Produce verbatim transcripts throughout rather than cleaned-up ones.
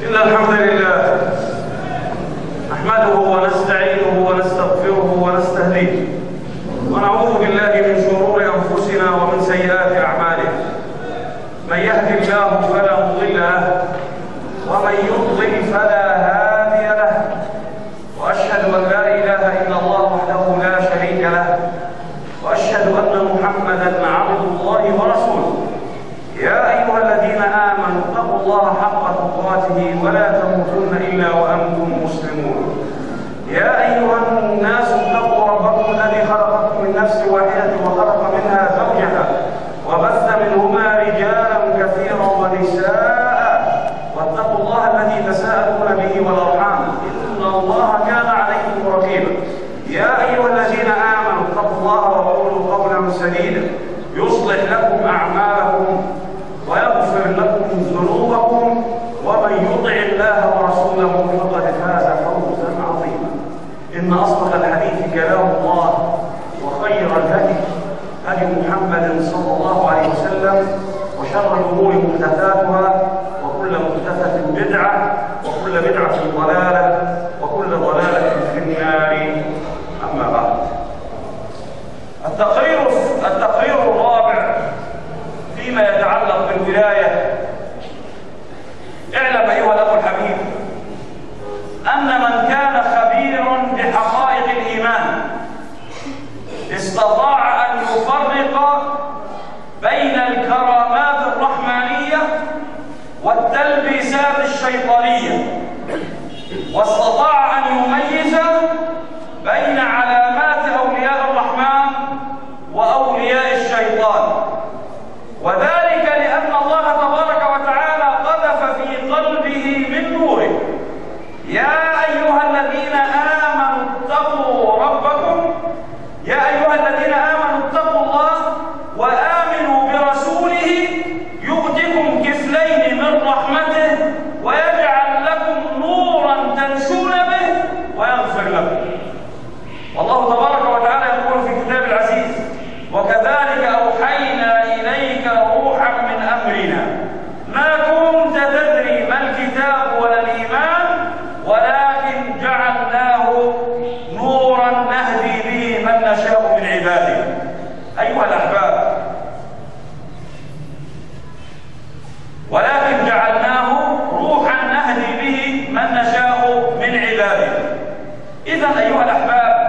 إن الحمد لله نحمده ونستعينه ونستغفره ونستهديه ونعوذ بالله من شرور أنفسنا ومن سيئات أعمالنا. من يهد الله فلا مضل له ومن يضلل فلا هادي له، وأشهد أن لا إله إلا الله وحده لا شريك له، وأشهد أن محمدًا عبد الله ورسوله. يا أيها الذين آمنوا اتقوا الله حق تقاته ولا تموتن إلا وأنتم مسلمون. يا أيها الناس اتقوا ربكم الذي خلقكم من نفس واحدة وخلق منها زوجها وبث منهما رجالا كثيرا ونساء، واتقوا الله الذي تساءلون به والأرحام إن الله كان عليكم رقيبا. يا أيها الذين آمنوا اتقوا الله وقولوا قولا سديدا يصلح لكم أعمالكم ويغفر لكم ذنوبكم، ومن يطع الله ورسوله فقد فاز فوزا عظيما. إن أصدق الحديث كلام الله، وخير الهدي هدي محمد صلى الله عليه وسلم، وشر الأمور محدثاتها، وكل محدثة بدعة، وكل بدعة ضلالة، وكل ضلالة في النار. أما بعد، التقرير التقرير الرابع فيما يتعلق بالولاية. اعلم أيها الأخ الحبيب أن من كان خبيرا بحقائق الإيمان استطاع أن يفرق بين الكرامات الرحمانية والتلبيسات الشيطانية، واستطاع أن يميز بين علامات أولياء الرحمن وأولياء الشيطان، وذلك لأن الله تبارك وتعالى قذف في قلبه من نوره: يا أيها الذين آمنوا اتقوا ربكم يا أيها الذين آمنوا اتقوا الله وآمنوا برسوله يؤتكم كفلين من رحمته ويجعل لكم نورا تمشون به ويغفر لكم. والله تبارك وتعالى يقول في كتاب العزيز: وكذلك أوحينا إليك روحا من أمرنا ما كنت تدري ما الكتاب ولا الإيمان ولكن جعلناه نورا نهدي به من نشاء من عبادنا. أيها الأحباب، ولكن جعلناه روحا نهدي به من نشاء من عبادنا. إذن أيها الأحباب،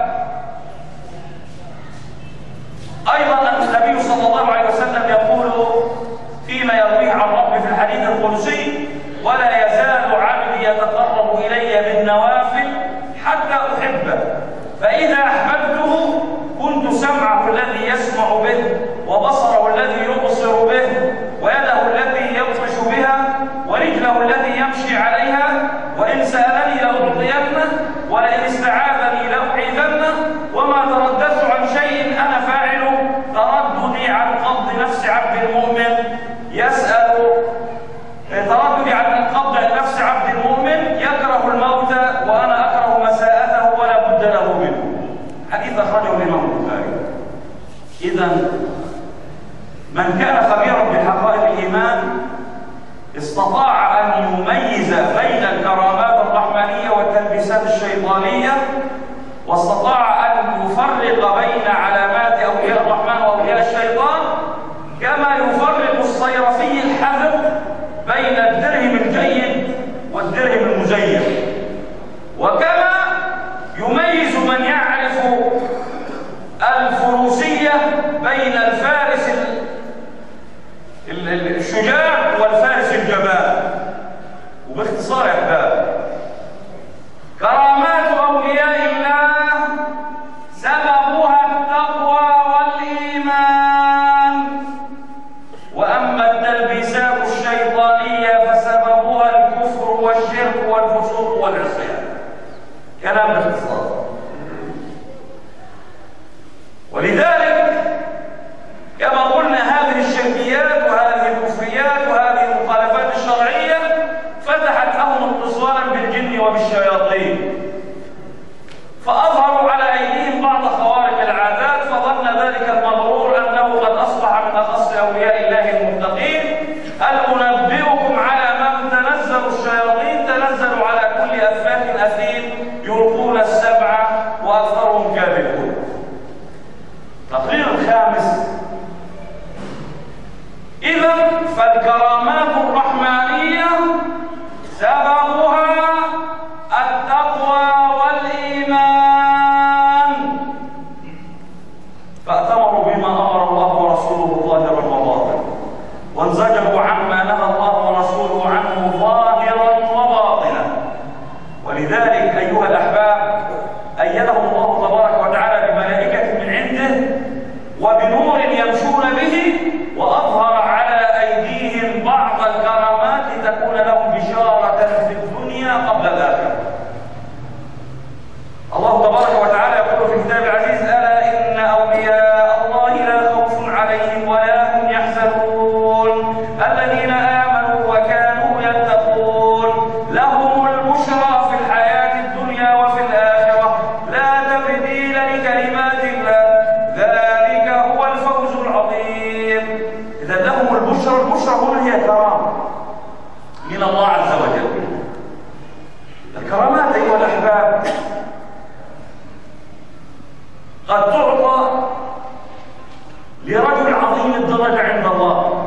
أيضا النبي صلى الله عليه وسلم يقول فيما يرويه عن ربه في الحديث القدسي: ولا يزال عبدي يتقرب إلي بالنوافل حتى أحبه، فإذا أحببته كنت سمعه الذي يسمع به، وبصره الذي يبصر به، ويده التي يبطش بها، ورجله التي يمشي عليها، وإن سألني لأعطينه، ولئن استعاذني لأعيذنه، وما ترددت عن شيء أنا فاعله ترددي عن قبض نفس عبد المؤمن يسأل ترددي عن قبض نفس عبد المؤمن يكره الموت وأنا أكره مساءته ولا بد له منه. حديث أخرجه الإمام البخاري. إذن من كان خبيرا بحقائق الإيمان استطاع أن يميز بين الكرامات الرحمانية والتلبيسات الشيطانية، واستطاع أن يفرق بين علامات أولياء الرحمن وأولياء الشيطان، كما يفرق الصيرفي الحذق بين الدرهم الجيد والدرهم المزيف، وكما يميز من يعرف الفروسية بين الفارس الشجاع والفارس الجبان. وباختصار يا أحباب، كرامات أولياء الله سببها التقوى والإيمان، وأما التلبيسات الشيطانية فسببها الكفر والشرك والفسوق والعصيان. كلام باختصار. ولذلك كما قلنا هذه الشركيات وهذه الكفريات وهذه المخالفات الشرعية فتحت لهم اتصالا بالجن وبالشياطين، فأظهروا على أيديهم بعض خوارق العادات، فظن ذلك المغرور أنه قد أصبح من أخص أولياء الله المتقين. هل أنبئكم على من تنزل الشياطين من الله عز وجل. الكرامات أيها الأحباب قد تعطى لرجل عظيم الدرجة عند الله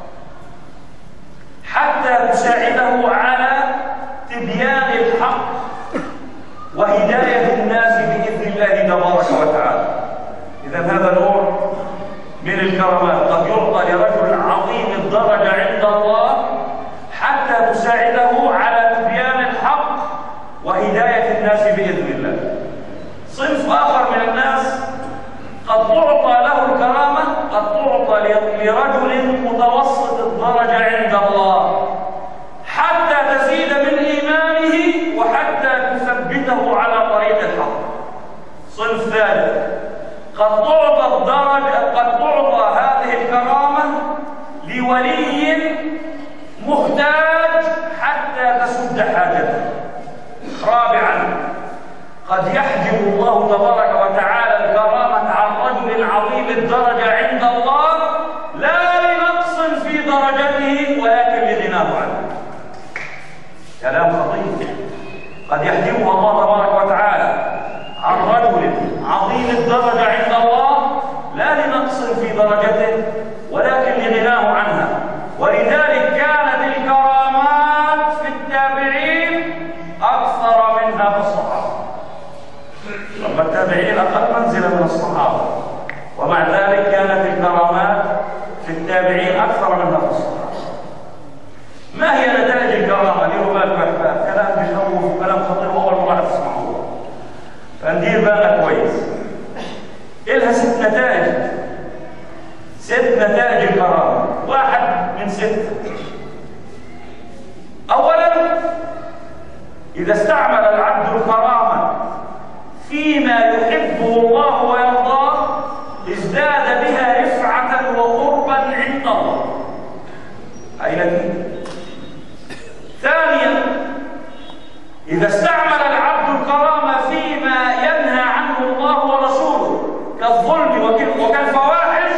حتى تساعده على تبيان الحق وهداية الناس بإذن الله تبارك وتعالى. إذا هذا نوع من الكرامات قد يعطى لرجل عظيم الدرجة عند الله حتى تساعده على تبيان الحق وهداية الناس بإذن الله. صنف آخر من الناس قد تعطى له الكرامة، قد تعطى لرجل متوسط الدرجة عند الله حتى تزيد من إيمانه وحتى تثبته على طريق الحق. صنف ثالث قد تعطى الدرجة قد تعطى هذه الكرامة لولي محتاج حتى تسد حاجته. رابعا قد يحجب الله تبارك وتعالى الكرامة عن رجل عظيم الدرجة عند الله لا لنقص في درجته ولكن لغناه عنه. كلام خطير. قد يحجبها الله تبارك وتعالى عن رجل عظيم الدرجة عند الله لا لنقص في درجته ولكن لغناه عنها. ولذلك كانت الكرامات في التابعين أكثر منها في الصحابة. أما التابعين أقل منزلة من الصحابة، ومع ذلك كانت الكرامات في التابعين أكثر منها في الصحابة. ما هي نتائج الكرامة؟ ديروا بالكم أحباب، كلام بيخوف وكلام خطير وأول مرة تسمعوه، فندير بالنا كويس. إلها ست نتائج، ست نتائج الكرامة، واحد من ست. أولاً إذا استعمل العبد الكرامة فيما يحبه الله ويرضاه ازداد بها رفعة وقربا عند الله. أي نتيجة. ثانيا إذا استعمل العبد الكرامة فيما ينهى عنه الله ورسوله كالظلم وكالفواحش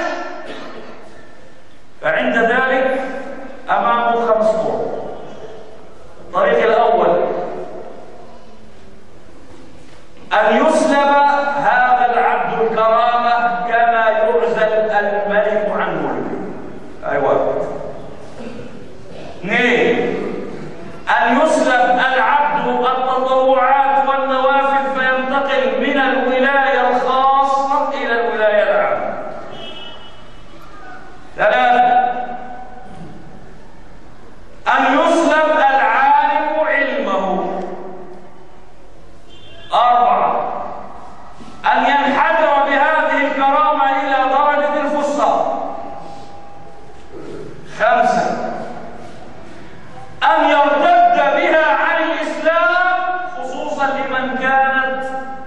فعند ذلك أمامه خمس طرق. الطريق الأول أن يسلب هذا العبد الكرامة كما يعزل الملك عن ملكه. أيوة. اثنين أن يسلب العبد التطوعات والنوافل فينتقل من الولاية الخاصة إلى الولاية العامة. ثلاثة أن يسلب العالم علمه. أربعة أن ينحدر بهذه الكرامة إلى درجة الفساق. خمسة أن يرتد بها عن الإسلام خصوصا لمن كانت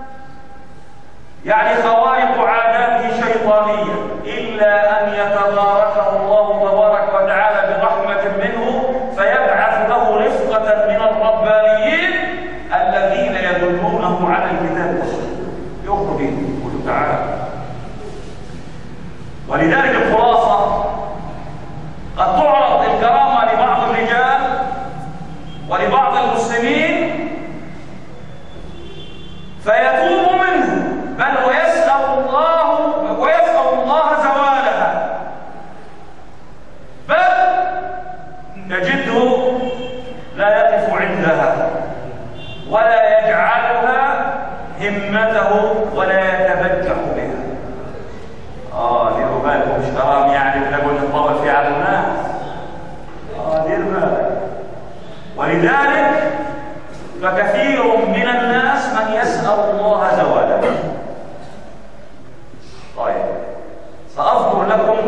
يعني خوارق عاداته شيطانية، إلا أن يتباركه الله تبارك وتعالى برحمة منه فيبعث له رفقة من الربانيين الذين يدلونه على الكتاب والسنة يخرج به يقول تعالى. ولذلك الخلاصة قد تعرض الكرامة لبعض الرجال ولبعض المسلمين فيتوب منه بل ويسأل الله ويسأل الله زوالها، بل تجده لا يقف عندها ولا يجعلها همته ولا يتبجح بها. اه ديروا بالكم مش كرام يعني بنقول نطول فيه على الناس. اه دير بالك. ولذلك فكثير من الناس من يسأل الله زواله. طيب سأذكر لكم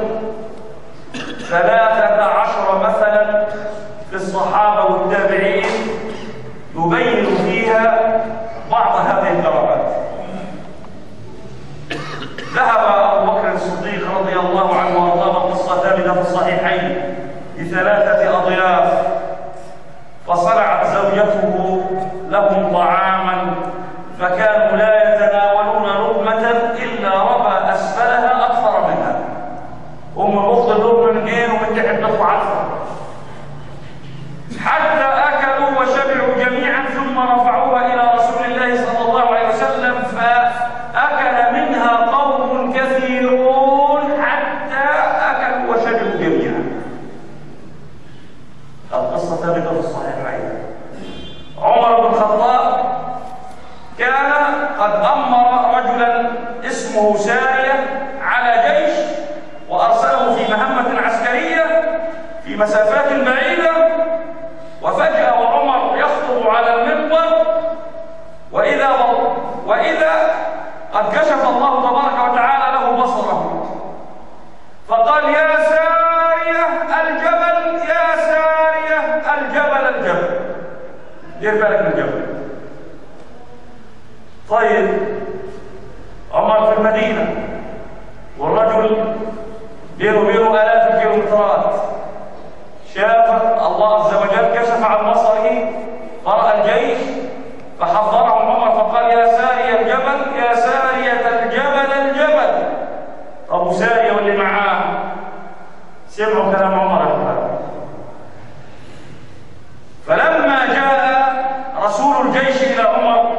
ثلاثة عشر مثلا في الصحابة والتابعين يبين فيها بعض هذه الكرامات. ذهب أبو بكر الصديق رضي الله عنه وارضاه، قصة ثابتة في الصحيحين، بثلاثة أضياف فصنعت زوجته لهم طعاما فكانوا لا يتناولون لقمة إلا ربى أسفلها أكثر منها. هم الأخت دول من غير ومن تحت نفع أكثر حتى ثم رفعوها إلى رسول الله صلى الله عليه وسلم فأكل منها قوم كثيرون حتى أكلوا وشربوا جميعا. القصة ثابتة في الصحيحين. عمر بن الخطاب كان قد أمر رجلا اسمه سارية على جيش وأرسله في مهمة عسكرية في مسافات بعيدة، وفجأة وعمر يخطب على المنبر وإذا وإذا قد كشف الله تبارك وتعالى له بصره فقال: يا سارية الجبل، يا سارية الجبل، الجبل. دير بالك من الجبل. طيب، عمر في المدينة والرجل بينه وبينه آلاف الكيلومترات، شاف الله عز وجل كشف عن بصره فرأى الجيش فحضرهم عمر فقال: يا سارية الجبل، يا سارية الجبل، الجبل. أبو سارية واللي معاه سمعوا كلام عمر الحباب. فلما جاء رسول الجيش إلى عمر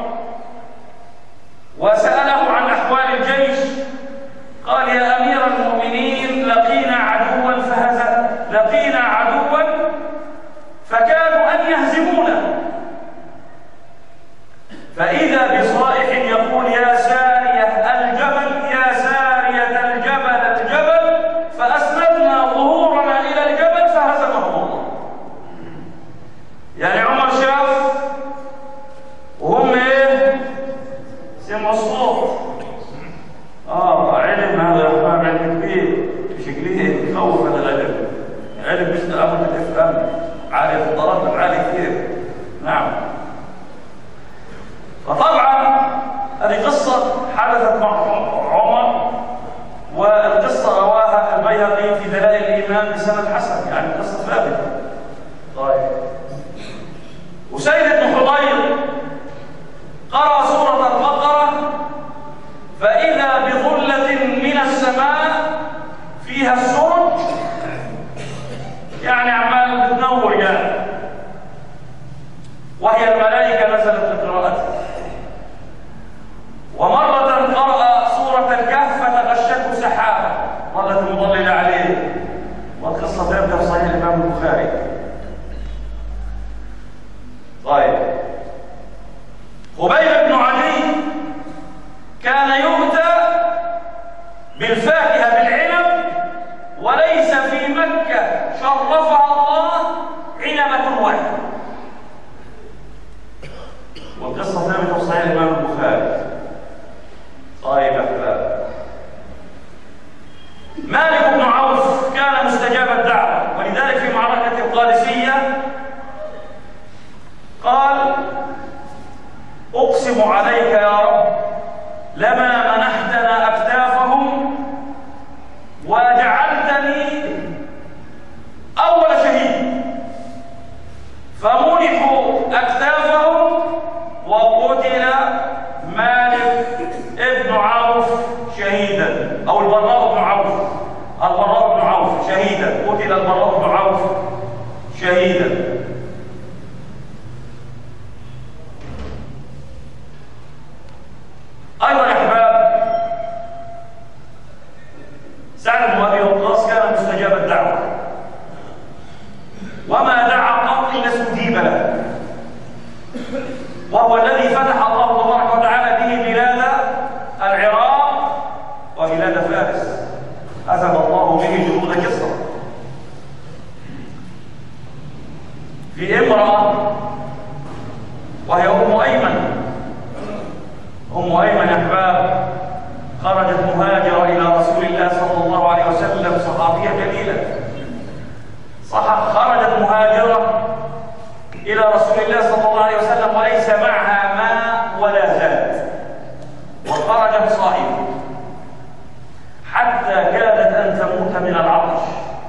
وسأله عن أحوال الجيش قال: يا أمير المؤمنين، لقينا عدوا فهزم لقينا عدوا فكادوا أن يهزمونا، فإذا بصائح يقول: يا سارية الجبل، يا سارية الجبل، الجبل، فأسندنا ظهورنا إلى الجبل فهزمهم الله. يعني عمر شاف وهم ايه؟ سمعوا الصوت. اه علم هذا يا اخوان، علم كبير شكله يخوف. هذا العلم علم مش امر تفهم، عالي في الضرب عالي كثير. نعم. فطبعا هذه قصه حدثت مع عمر، والقصه رواها البيهقي في دلائل الايمان بسند حسن، يعني قصه ثابته. طيب، وسيد بن حضير قرأ سورة البقرة فإذا بظلة من السماء فيها السرج، يعني عمال بتنور يعني، وهي الملائكة نزلت لقراءته. ومرة قرأ سورة الكهف فتغشته سحابة ظلت مظللة عليه، والقصة ثابتة في صحيح الإمام البخاري. طيب، خبيب بن عدي كان يؤتى بالفاكهة بالعنب، وليس في مكة شرفها الله عنبة واحدة، والقصة ثابتة في صحيح الإمام البخاري. طيب يا أحباب، مالك بن عوف كان مستجاب الدعوة، ولذلك في معركة القادسية قال: أقسم عليك يا رب لما منحتنا أكتافهم وجعلتني أول شهيد. فمنحوا أكتافهم وقتل مالك ابن عوف شهيدا، أو البراء بن عوف، البراء بن عوف شهيدا، قتل البراء بن عوف شهيدا. أيضا يا أحباب، سعد بن أبي وقاص كان مستجاب الدعوة، وما دعا قط إلا استجيب له، وهو الذي فتح الله تبارك وتعالى به بلاد العراق وبلاد فارس، هزم الله به جنود كسرى. في امرأة وهي أم أيمن، أم أيمن يا أحباب خرجت مهاجرة إلى رسول الله صلى الله عليه وسلم، صحابية جليلة، صح خرجت مهاجرة إلى رسول الله صلى الله عليه وسلم وليس معها ماء ولا زاد، وخرجت صائمة حتى كادت أن تموت من العطش.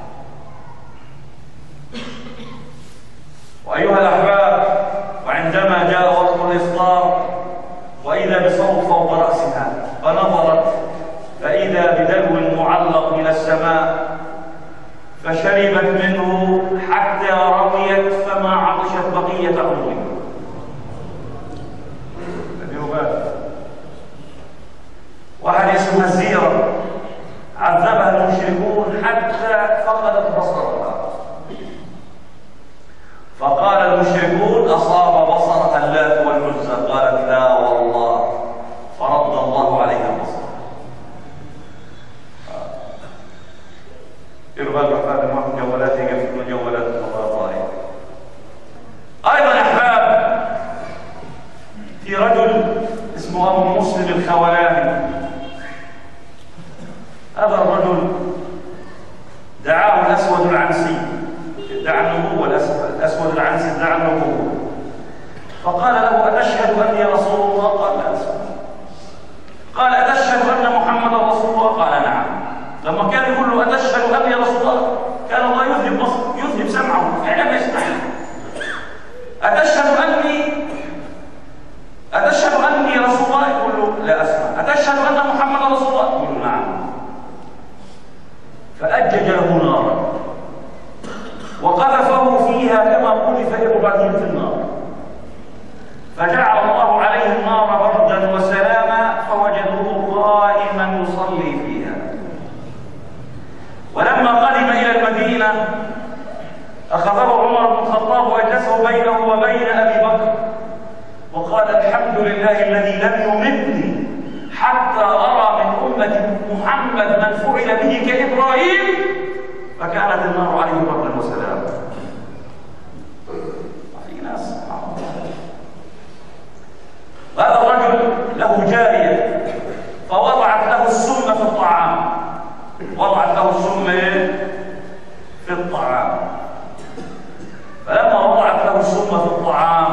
وأيها الأحباب، وعندما جاء وقت الإفطار وإذا بصوت فوق رأسها، فنظرت فإذا بدلو معلق من السماء، فشربت منه حتى رويت فما عطشت بقية عمرها. فقال المشركون: أصاب بصر اللات والعزى. قالت: لا والله. فرد الله عليها البصر. يرغب أحباب معهم جولات يقفلون جولات المطارات. أيضا أحباب، في رجل اسمه أبو مسلم الخولاني. هذا الرجل دعاه الأسود العنسي، ادعى النبوة. الأسود العنسي ادعى النبوة، فقال له: أتشهد أني رسول الله؟ قال: لا أشهد. قال: أتشهد أن محمدا رسول الله؟ قال: نعم. لما كان يقول له: أتشهد أني رسول الله، كان الله يذهب بصر يذهب سمعه، فعلا يسمع. أتشهد أني أتشهد أني رسول الله؟ يقول له: لا أسمع. أتشهد أن محمدا رسول الله؟ يقول له: نعم. فأجج له نارا وقذفه فيها كما قذف إبراهيم في النار، فجعل الله عليه النار بردا وسلاما، فوجدوه قائما يصلي فيها. ولما قدم إلى المدينة أخذه عمر بن الخطاب وأجلسه بينه وبين أبي بكر وقال: الحمد لله الذي لم يمتني حتى أرى من أمة محمد من فعل به كإبراهيم، فكانت النار عليه بردا وسلاما. في ناس هذا الرجل له جارية فوضعت له السم في الطعام، وضعت له السم في الطعام. فلما وضعت له السم في الطعام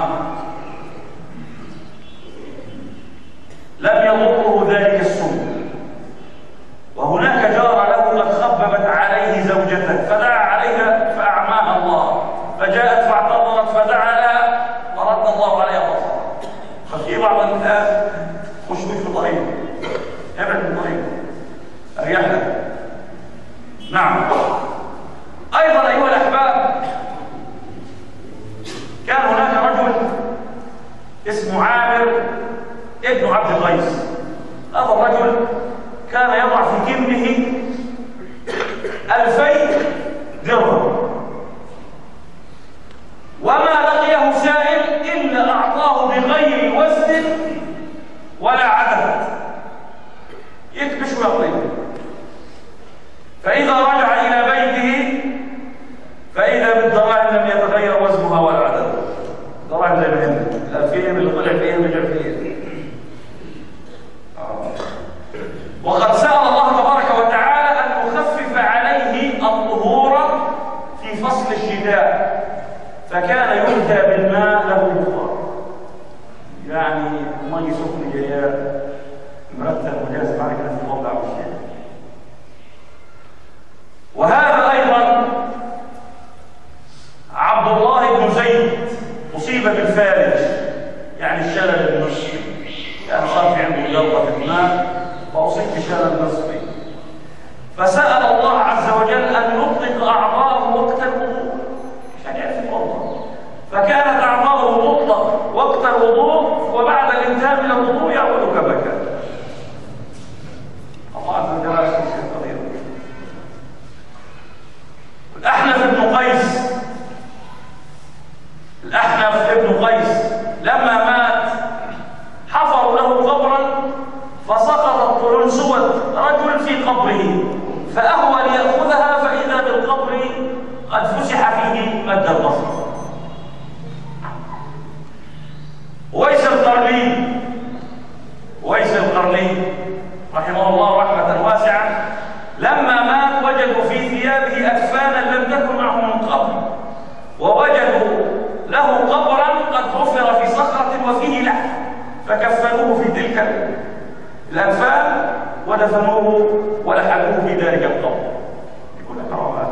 لم يضره ذلك السم، وهناك جار له قد خببت عليه زوجته فدعا عليها فأعماها الله، فجاءت فاعتذرت فدعا لها ورد الله عليها بصرها. ففي بعض الناس خشوش في طريق، ابعد من طريق، اريح لك. نعم. ايضا ايها الاحباب، كان هناك رجل اسمه عامر ابن عبد القيس. هذا الرجل كان يضع في كمه ألفي درهم، وما لقيه سائل إلا أعطاه بغير وزن ولا عدد، يكبش ويعطيه. فإذا رجع إلى بيته فإذا بالدراهم لم يتغير وزنها ولا عددها، دراهم زي ما هي، الألفين اللي طلع فيهم رجع فيهم. وقد سأل الله تبارك وتعالى أن يخفف عليه الظهور في فصل الشتاء، فكان يؤتى بالماء له بخار، يعني مي سخن جياد مرتب وجاهز معك في الوضع والشيء. وهذا أيضا عبد الله بن زيد أصيب بالفالج، يعني الشلل النصفي، يعني صار في عنده جلطة في الماء فأصيب بشلل نصفي، فسأل الله عز وجل أن يطلق أعضاءه وقت الوضوء عشان يعرف يتوضأ، فكانت أعضاءه تطلق وقت الوضوء، وبعد الانتهاء من الوضوء يعود كما كان. الله عز وجل شيء قدير. الأحنف بن قيس الأحنف بن قيس لما مات حفروا له قبرا فسقطت قرنسوة رجل في قبره، فأهوى ليأخذها فإذا بالقبر قد فسح فيه مد البصر. ويس القرني ويس القرني رحمه الله رحمة واسعة، لما مات وجدوا في ثيابه أكفانا لم تكن معه من قبل، ووجدوا له قبرا قد حفر في صخرة وفيه لحم، فكفنوه في تلك الأكفان ودفنوه ولحقوه في ذلك القبر بكل كرامات.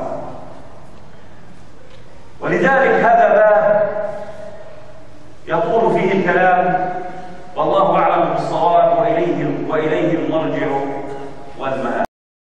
ولذلك هذا باب يطول فيه الكلام، والله أعلم بالصواب، وإليه وإليه المرجع والمآب.